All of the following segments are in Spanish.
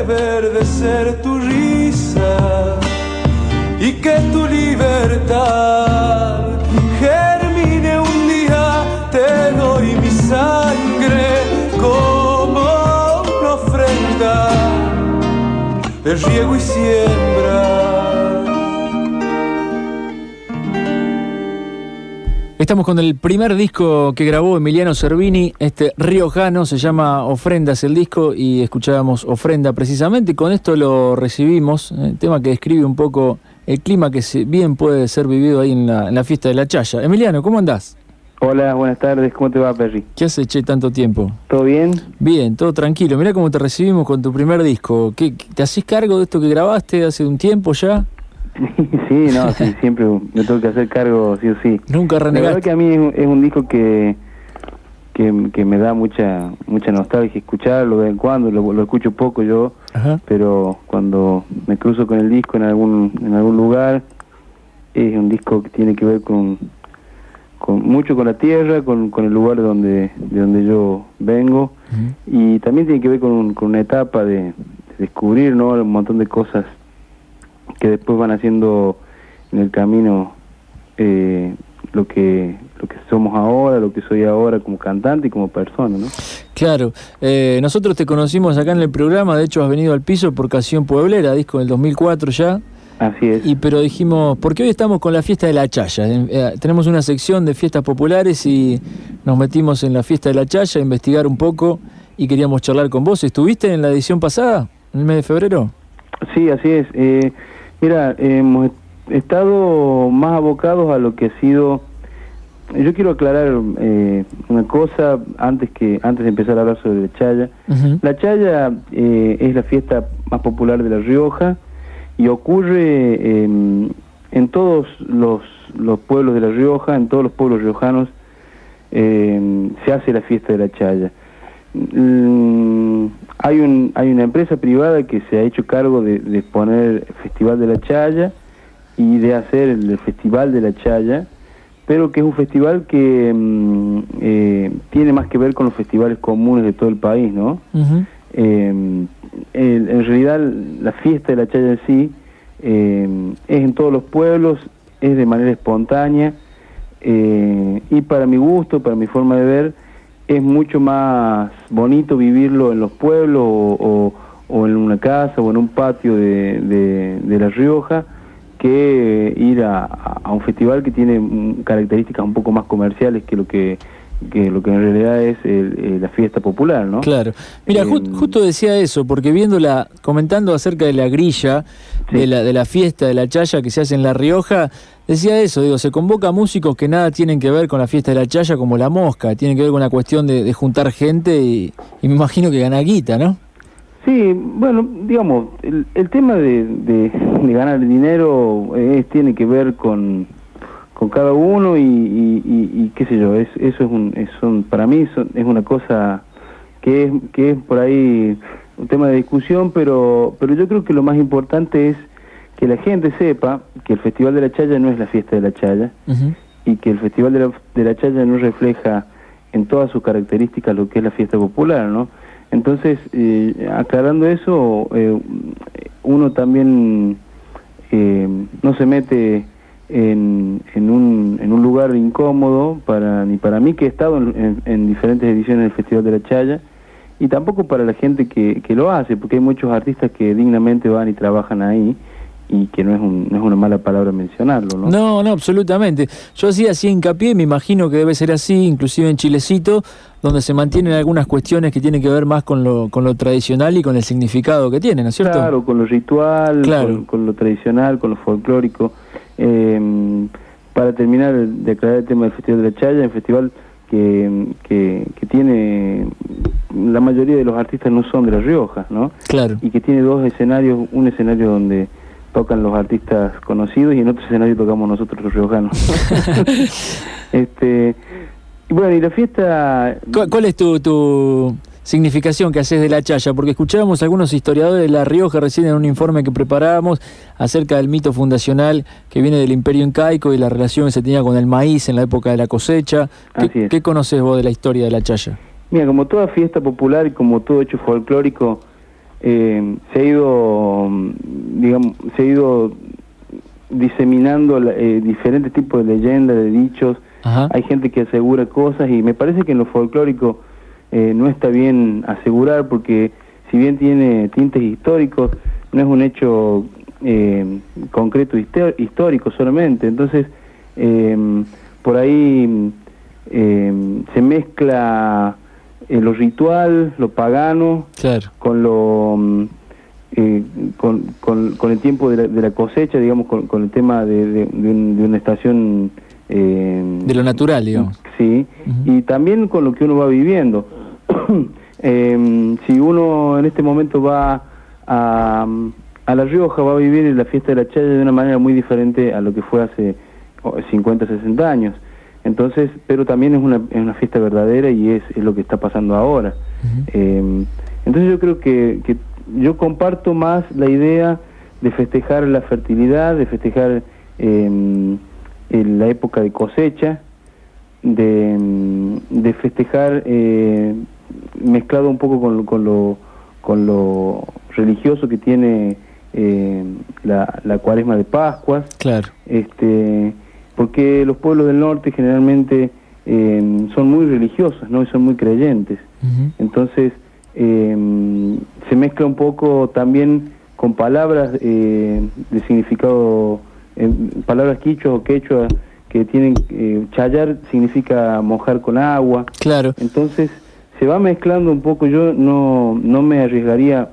reverdecer tu risa y que tu libertad germine un día. Te doy mi sangre como una ofrenda de riego y siembra. Estamos con el primer disco que grabó Emiliano Cervini, riojano, se llama Ofrendas el disco, y escuchábamos Ofrenda precisamente, y con esto lo recibimos, tema que describe un poco el clima que bien puede ser vivido ahí en la fiesta de la Chaya. Emiliano, ¿cómo andás? Hola, buenas tardes, ¿cómo te va, Perry? ¿Qué haces, che, tanto tiempo? ¿Todo bien? Bien, todo tranquilo. Mirá cómo te recibimos con tu primer disco. ¿Te hacés cargo de esto que grabaste hace un tiempo ya? Sí, siempre me tengo que hacer cargo, sí o sí. Nunca renegaste. La verdad que a mí es un disco que me da mucha nostalgia escucharlo de vez en cuando, lo escucho poco yo. Ajá. Pero cuando me cruzo con el disco en algún lugar, es un disco que tiene que ver mucho con la tierra, con el lugar de donde yo vengo. Uh-huh. Y también tiene que ver con una etapa de descubrir, ¿no?, un montón de cosas que después van haciendo en el camino lo que somos ahora, lo que soy ahora como cantante y como persona, ¿no? Claro, nosotros te conocimos acá en el programa, de hecho has venido al piso por Canción Pueblera, disco del 2004 ya. Así es. Pero dijimos, porque hoy estamos con la fiesta de la Chaya, tenemos una sección de fiestas populares y nos metimos en la fiesta de la Chaya a investigar un poco y queríamos charlar con vos. ¿Estuviste en la edición pasada, en el mes de febrero? Sí, así es. Mira, hemos estado más abocados a lo que ha sido. Yo quiero aclarar una cosa antes de empezar a hablar sobre la Chaya. Uh-huh. La Chaya es la fiesta más popular de La Rioja y ocurre en todos los pueblos de La Rioja, en todos los pueblos riojanos se hace la fiesta de la Chaya. Hay una empresa privada que se ha hecho cargo de poner el Festival de la Chaya y de hacer el Festival de la Chaya, pero que es un festival que tiene más que ver con los festivales comunes de todo el país, ¿no? Uh-huh. En realidad la fiesta de la Chaya en sí es en todos los pueblos, es de manera espontánea, y para mi gusto, para mi forma de ver, es mucho más bonito vivirlo en los pueblos o en una casa o en un patio de La Rioja que ir a un festival que tiene características un poco más comerciales que lo que en realidad es la fiesta popular, ¿no? Claro. Mira, justo decía eso, porque comentando acerca de la grilla, sí, de la fiesta de la Chaya que se hace en La Rioja, decía eso, se convoca a músicos que nada tienen que ver con la fiesta de la Chaya, como La Mosca, tienen que ver con la cuestión de juntar gente y me imagino que gana guita, ¿no? Sí, bueno, digamos, el tema de ganar dinero tiene que ver con cada uno y qué sé yo, para mí es una cosa que es por ahí un tema de discusión, pero yo creo que lo más importante es que la gente sepa que el Festival de la Chaya no es la fiesta de la Chaya. Uh-huh. Y que el Festival de la Chaya no refleja en todas sus características lo que es la fiesta popular, ¿no? Entonces, aclarando eso, uno también no se mete en un lugar incómodo ni para mí, que he estado en diferentes ediciones del Festival de la Chaya, y tampoco para la gente que lo hace, porque hay muchos artistas que dignamente van y trabajan ahí, y que no es una mala palabra mencionarlo, ¿no? No, absolutamente. Yo hacía así hincapié, me imagino que debe ser así, inclusive en Chilecito, donde se mantienen algunas cuestiones que tienen que ver más con lo tradicional y con el significado que tienen, ¿no es cierto? Claro, con lo ritual, claro, con lo tradicional, con lo folclórico. Para terminar de aclarar el tema del Festival de la Chaya, un festival que tiene, la mayoría de los artistas no son de La Rioja, ¿no? Claro. Y que tiene dos escenarios, un escenario donde tocan los artistas conocidos y en otro escenario tocamos nosotros los riojanos. Bueno, y la fiesta... ¿Cuál es tu significación que haces de la Chaya? Porque escuchábamos a algunos historiadores de La Rioja recién en un informe que preparábamos acerca del mito fundacional que viene del Imperio Incaico y la relación que se tenía con el maíz en la época de la cosecha. ¿Qué conocés vos de la historia de la Chaya? Mira, como toda fiesta popular y como todo hecho folclórico, se ha ido diseminando diferentes tipos de leyendas, de dichos. Ajá. Hay gente que asegura cosas y me parece que en lo folclórico no está bien asegurar, porque si bien tiene tintes históricos, no es un hecho concreto histórico solamente. Entonces por ahí se mezcla lo ritual, lo pagano, claro, con lo con el tiempo de la cosecha, digamos, con el tema de una estación de lo natural, digamos. Sí, y también con lo que uno va viviendo. Si uno en este momento va a La Rioja, va a vivir la fiesta de la chaya de una manera muy diferente a lo que fue hace 50, 60 años. Entonces, pero también es una fiesta verdadera, y es lo que está pasando ahora. Entonces yo creo que yo comparto más la idea de festejar la fertilidad, de festejar la época de cosecha, de festejar mezclado un poco con lo religioso que tiene la Cuaresma de Pascuas. Claro. Porque los pueblos del norte generalmente son muy religiosos, ¿no? Y son muy creyentes. Entonces se mezcla un poco también con palabras de significado, palabras quichua o quechua, que tienen chayar significa mojar con agua. Claro. Entonces se va mezclando un poco. Yo no me arriesgaría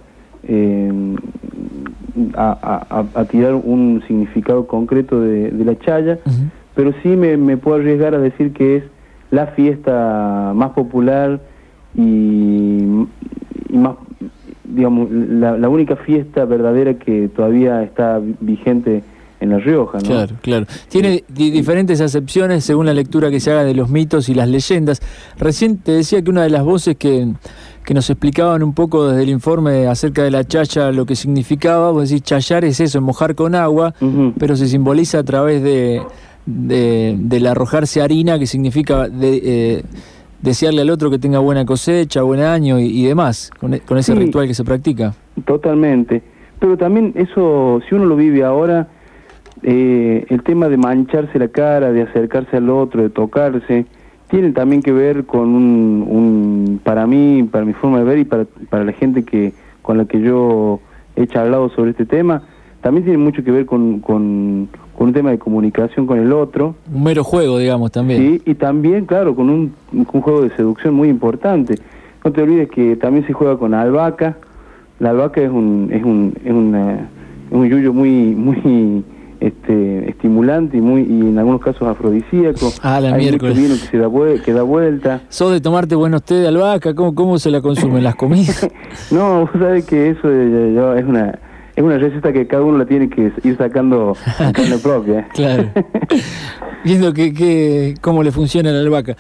a tirar un significado concreto de la chaya, pero sí me puedo arriesgar a decir que es la fiesta más popular y más, digamos, la única fiesta verdadera que todavía está vigente en La Rioja, ¿no? Claro, claro. Tiene diferentes acepciones según la lectura que se haga de los mitos y las leyendas. Recién te decía que una de las voces que nos explicaban un poco desde el informe acerca de la chaya lo que significaba, vos decís, chayar es eso, mojar con agua, pero se simboliza a través del arrojarse harina, que significa desearle al otro que tenga buena cosecha, buen año y demás, con ese ritual que se practica. Totalmente. Pero también eso, si uno lo vive ahora, el tema de mancharse la cara, de acercarse al otro, de tocarse, tiene también que ver con para mí, para mi forma de ver, y para la gente con la que yo he charlado sobre este tema, también tiene mucho que ver con un tema de comunicación con el otro. Un mero juego, digamos, también. Sí, y también, claro, con un juego de seducción muy importante. No te olvides que también se juega con albahaca. La albahaca es un yuyo muy estimulante y en algunos casos afrodisíaco. La Hay miércoles. mucho vino que da vuelta. ¿Sos de tomarte buenos té de albahaca? ¿Cómo se la consumen las comidas? No, vos sabés que eso es una receta que cada uno la tiene que ir sacando en carne propia. Claro. Viendo cómo le funciona la albahaca.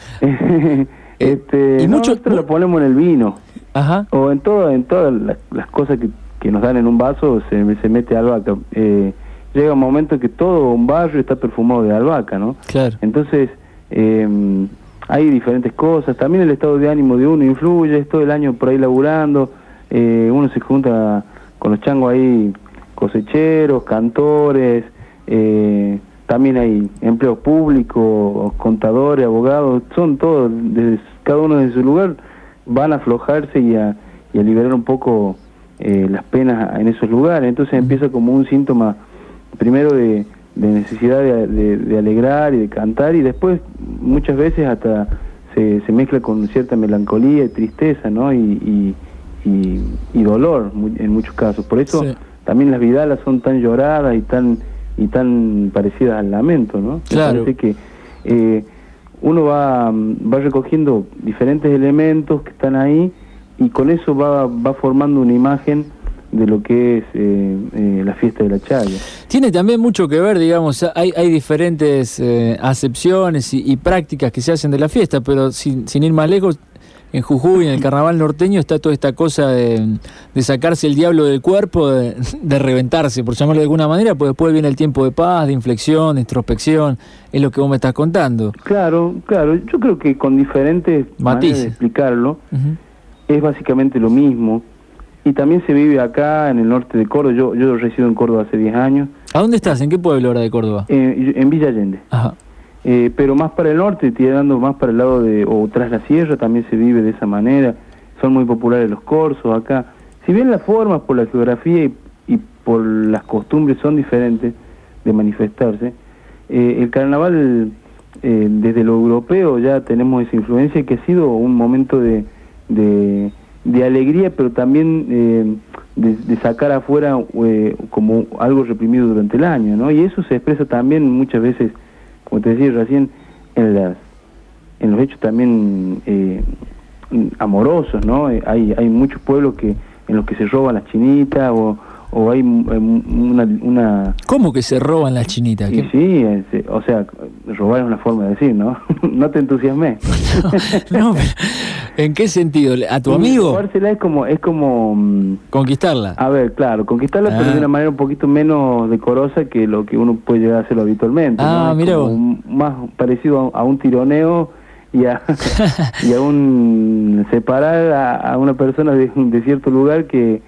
Y nosotros lo ponemos en el vino. Ajá. O en todas las cosas que nos dan en un vaso se mete albahaca. Llega un momento que todo un barrio está perfumado de albahaca, ¿no? Claro. Entonces hay diferentes cosas. También el estado de ánimo de uno influye. Es todo el año por ahí laburando. Uno se junta con los changos ahí, cosecheros, cantores, también hay empleos públicos, contadores, abogados, son todos, cada uno desde su lugar, van a aflojarse y a liberar un poco las penas en esos lugares. Entonces empieza como un síntoma, primero de necesidad de alegrar y de cantar, y después muchas veces hasta se mezcla con cierta melancolía y tristeza, ¿no? Y dolor en muchos casos. Por eso también las vidalas son tan lloradas y tan parecidas al lamento, ¿no? Claro. Parece que uno va recogiendo diferentes elementos que están ahí, y con eso va formando una imagen de lo que es la fiesta de la chaya. Tiene también mucho que ver, digamos, hay diferentes acepciones y prácticas que se hacen de la fiesta, pero sin ir más lejos, en Jujuy, en el carnaval norteño, está toda esta cosa de sacarse el diablo del cuerpo, de reventarse, por llamarlo de alguna manera, pues después viene el tiempo de paz, de inflexión, de introspección, es lo que vos me estás contando. Claro, yo creo que con diferentes maneras de explicarlo, es básicamente lo mismo. Y también se vive acá en el norte de Córdoba. Yo resido en Córdoba hace 10 años. ¿A dónde estás? ¿En qué pueblo ahora de Córdoba? En Villa Allende. Ajá. Pero más para el norte, tirando más para el lado o tras la sierra, también se vive de esa manera. Son muy populares los corsos acá. Si bien las formas por la geografía y por las costumbres son diferentes de manifestarse, el carnaval desde lo europeo ya tenemos esa influencia que ha sido un momento de alegría, pero también de sacar afuera como algo reprimido durante el año, ¿no? Y eso se expresa también muchas veces, como te decía recién, en los hechos también amorosos, ¿no? Hay muchos pueblos en los que se roban las chinitas o hay una... ¿Cómo que se roban las chinitas? Y sí, o sea, robar es una forma de decir, ¿no? No te entusiasmé. No, pero ¿en qué sentido? ¿A tu amigo? Robársela es como Conquistarla. A ver, claro, conquistarla, pero de una manera un poquito menos decorosa que lo que uno puede llegar a hacerlo habitualmente. ¿No? Mira vos. Más parecido a un tironeo y a un separar a una persona de cierto lugar que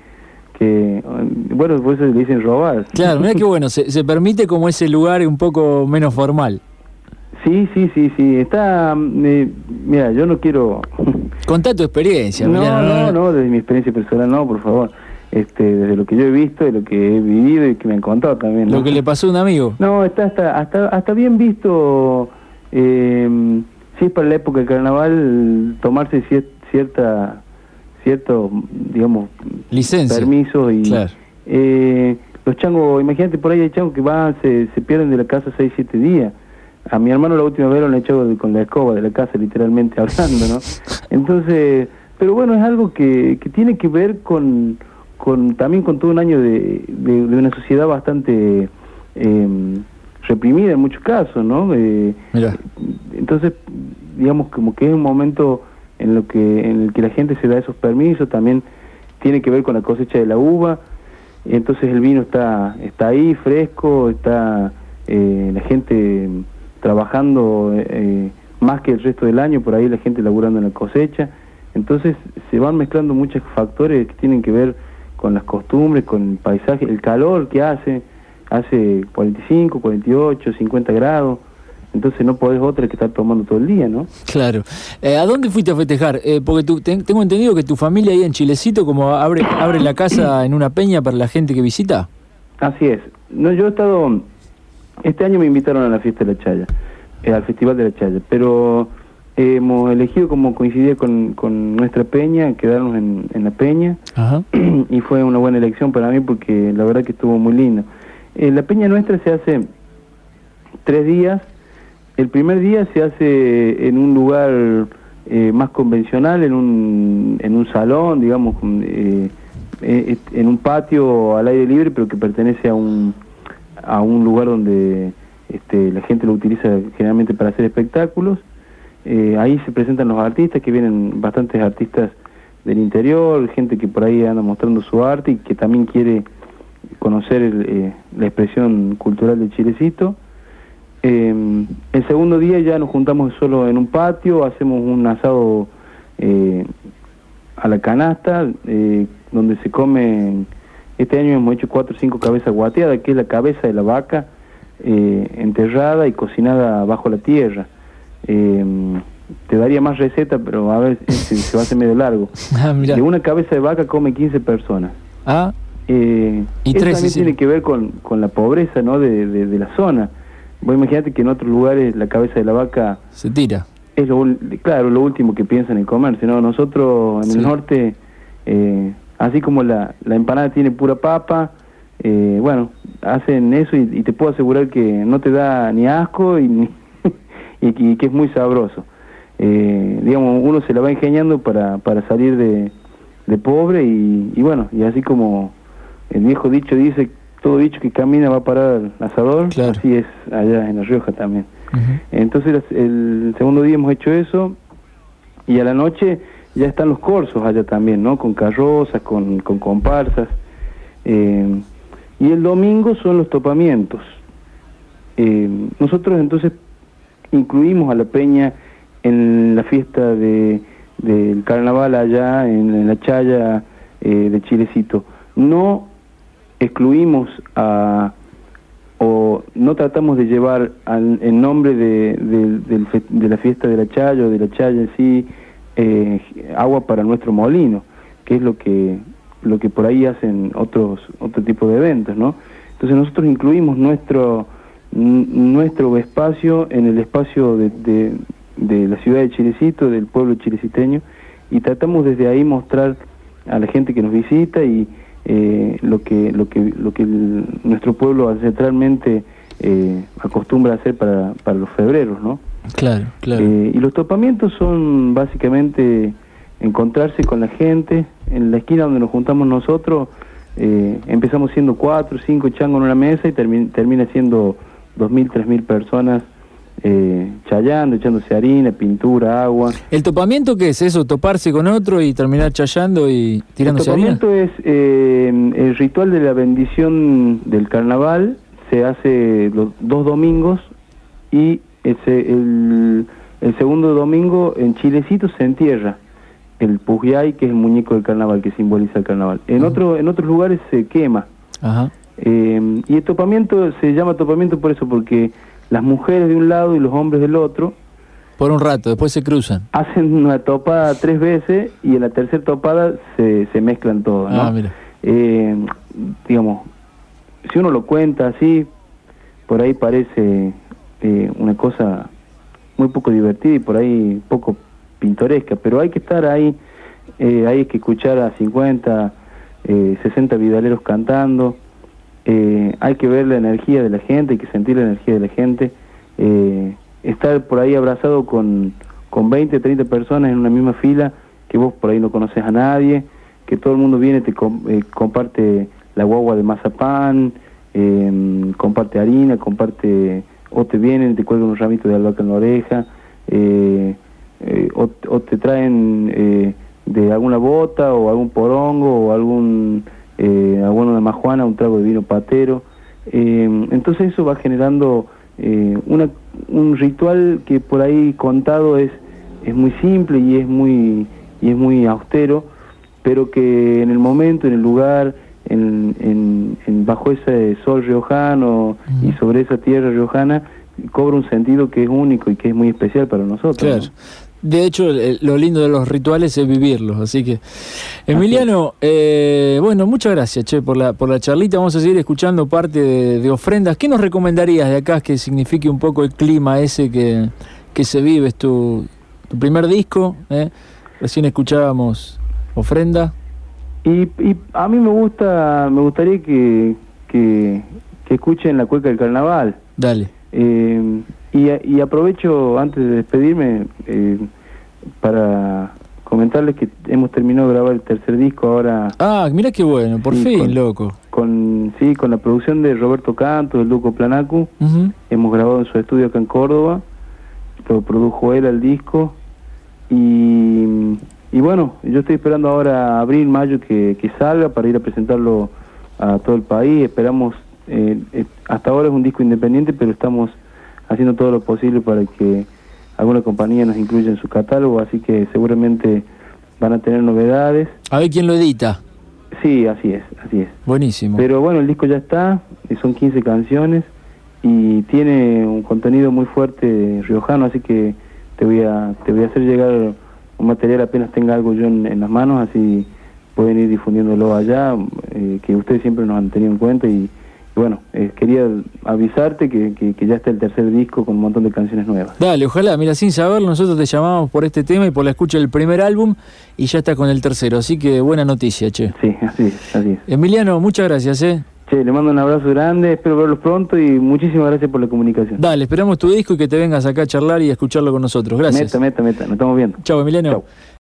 bueno, por eso le dicen robar. Claro, mira qué bueno, se permite como ese lugar un poco menos formal. Sí, está... mira, yo no quiero... Contá tu experiencia. No, desde mi experiencia personal no, por favor. Desde lo que yo he visto, de lo que he vivido y que me han contado también, ¿no? Lo que le pasó a un amigo. No, está hasta bien visto, si es para la época del carnaval, tomarse cierto, digamos, licencia, permisos y... Claro. Los changos, imagínate, por ahí hay changos que se pierden de la casa 6-7 días. A mi hermano la última vez lo han echado con la escoba de la casa, literalmente hablando, ¿no? Entonces, pero bueno, es algo que tiene que ver también con todo un año de una sociedad bastante reprimida en muchos casos, ¿no? Mirá. Entonces, digamos, como que es un momento en el que la gente se da esos permisos. También tiene que ver con la cosecha de la uva. Entonces el vino está ahí fresco, está la gente trabajando más que el resto del año, por ahí la gente laburando en la cosecha. Entonces se van mezclando muchos factores que tienen que ver con las costumbres, con el paisaje, el calor que hace 45, 48, 50 grados. Entonces no podés otra que estar tomando todo el día, ¿no? Claro. ¿A dónde fuiste a festejar? Porque tengo entendido que tu familia ahí en Chilecito como abre la casa en una peña para la gente que visita. Así es. No, yo he estado... Este año me invitaron a la fiesta de la Chaya, al Festival de la Chaya, pero hemos elegido, como coincidía con nuestra peña, quedarnos en la peña. Ajá. Y fue una buena elección para mí porque la verdad que estuvo muy lindo. La peña nuestra se hace 3 días. El primer día se hace en un lugar más convencional, en un salón, digamos, en un patio al aire libre, pero que pertenece a un lugar donde la gente lo utiliza generalmente para hacer espectáculos. Ahí se presentan los artistas, que vienen bastantes artistas del interior, gente que por ahí anda mostrando su arte y que también quiere conocer la expresión cultural de Chilecito. El segundo día ya nos juntamos solo en un patio, hacemos un asado a la canasta, donde se come. Este año hemos hecho 4 o 5 cabezas guateadas, que es la cabeza de la vaca enterrada y cocinada bajo la tierra. Te daría más receta, pero a ver si se va a hacer medio largo. De una cabeza de vaca come 15 personas. Y eso 3 también tiene que ver con la pobreza, ¿no? de la zona. Vos imaginate que en otros lugares la cabeza de la vaca se tira. Es lo último que piensan en comerse, ¿no? Nosotros en el norte, así como la empanada tiene pura papa, bueno, hacen eso y te puedo asegurar que no te da ni asco y que es muy sabroso. Digamos, uno se la va ingeniando para salir de pobre y bueno, y así como el viejo dicho dice, todo bicho que camina va a parar al asador. Claro. Así es allá en La Rioja también. Entonces el segundo día hemos hecho eso y a la noche ya están los corsos allá también, ¿no? Con carrozas, con comparsas. Y el domingo son los topamientos. Nosotros entonces incluimos a la peña en la fiesta del carnaval allá en la Chaya, de Chilecito. No excluimos o no tratamos de llevar en nombre de la fiesta de la Chaya o de la Chaya en sí agua para nuestro molino, que es lo que por ahí hacen otro tipo de eventos, ¿no? Entonces nosotros incluimos nuestro espacio en el espacio de la ciudad de Chilecito, del pueblo chileciteño, y tratamos desde ahí mostrar a la gente que nos visita y lo que nuestro pueblo ancestralmente acostumbra a hacer para los febreros, ¿no? Claro, claro. Y los topamientos son básicamente encontrarse con la gente en la esquina donde nos juntamos nosotros. Empezamos siendo 4 o 5 changos en una mesa y termina siendo 2.000, 3.000 personas chayando, echándose harina, pintura, agua. ¿El topamiento qué es eso? ¿Toparse con otro y terminar chayando y tirándose harina? El topamiento es el ritual de la bendición del carnaval. Se hace los 2 domingos y el segundo domingo en Chilecito se entierra el Pujay, que es el muñeco del carnaval, que simboliza el carnaval. En otros lugares se quema. Ajá. Y el topamiento se llama topamiento por eso, porque las mujeres de un lado y los hombres del otro, por un rato, después se cruzan. hacen una topada 3 veces y en la tercera topada se mezclan todos, ¿no? Mira. Digamos, si uno lo cuenta así, por ahí parece una cosa muy poco divertida y por ahí poco pintoresca, pero hay que estar ahí, hay que escuchar a 50, 60 vidaleros cantando, hay que ver la energía de la gente, hay que sentir la energía de la gente, estar por ahí abrazado con 20, 30 personas en una misma fila, que vos por ahí no conoces a nadie, que todo el mundo viene, te comparte la guagua de mazapán, comparte harina, o te vienen, te cuelgan un ramito de albahaca en la oreja, o te traen de alguna bota o algún porongo o alguna majuana, un trago de vino patero. Entonces eso va generando un ritual que por ahí contado es muy simple y es muy austero, pero que en el momento, en el lugar, bajo ese sol riojano y sobre esa tierra riojana, cobra un sentido que es único y que es muy especial para nosotros. Claro. ¿No? De hecho, lo lindo de los rituales es vivirlos, así que... Emiliano, bueno, muchas gracias, che, por la charlita. Vamos a seguir escuchando parte de ofrendas. ¿Qué nos recomendarías de acá que signifique un poco el clima ese que se vive? Es tu primer disco, recién escuchábamos Ofrenda. Y a mí me gustaría que escuchen la cueca del carnaval. Dale. Y aprovecho antes de despedirme para comentarles que hemos terminado de grabar el tercer disco ahora. Ah, mira qué bueno, por fin, loco. Con la producción de Roberto Canto, del Luco Planacu. Hemos grabado en su estudio acá en Córdoba, lo produjo él al disco. Y bueno, yo estoy esperando ahora abril, mayo que salga para ir a presentarlo a todo el país. Esperamos, hasta ahora es un disco independiente, pero estamos haciendo todo lo posible para que alguna compañía nos incluya en su catálogo, así que seguramente van a tener novedades. A ver quién lo edita. Sí, así es. Buenísimo. Pero bueno, el disco ya está, son 15 canciones y tiene un contenido muy fuerte riojano, así que te voy a hacer llegar un material apenas tenga algo yo en las manos, así pueden ir difundiéndolo allá, que ustedes siempre nos han tenido en cuenta y bueno, quería avisarte que ya está el tercer disco con un montón de canciones nuevas. Dale, ojalá, mira, sin saberlo, nosotros te llamamos por este tema y por la escucha del primer álbum y ya está con el tercero, así que buena noticia, che. Sí, así es. Emiliano, muchas gracias, Che, le mando un abrazo grande, espero verlos pronto y muchísimas gracias por la comunicación. Dale, esperamos tu disco y que te vengas acá a charlar y a escucharlo con nosotros. Gracias. Meta, nos estamos viendo. Chau, Emiliano. Chau.